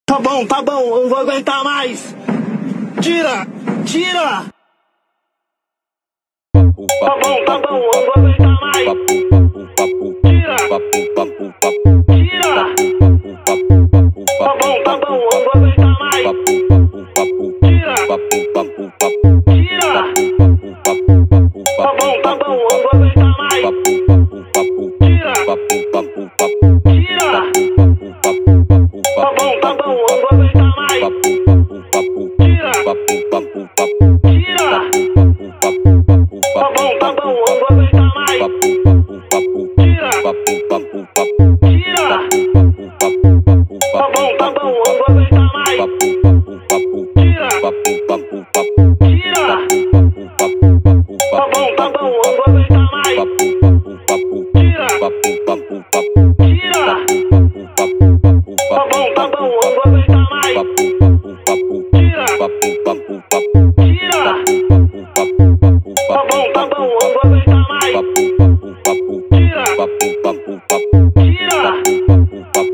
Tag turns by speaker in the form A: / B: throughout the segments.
A: Tá bom, eu não vou aguentar mais. Tira, tira. Tá bom, eu não vou aguentar mais. Tira, tira. Tá bom, eu não vou aguentar mais. Tira, tira. Tá bom, eu não vou aguentar mais. Tira, tira. Tá bom, eu não vou aguentar mais. Tira, tira. Tá bom, eu não vou aguentar mais. Tira, tira. Tá bom, eu não vou aguentar mais. Tira, tira. Tá bom, eu não vou aguentar mais. Tira, tira. Tá bom, eu não vou aguentar mais. Tira, tira. Tá bom, eu não vou aguentar mais. Tira, tira.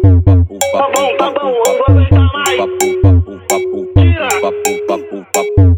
A: Tá bom, eu não vou aguentar mais. Tira.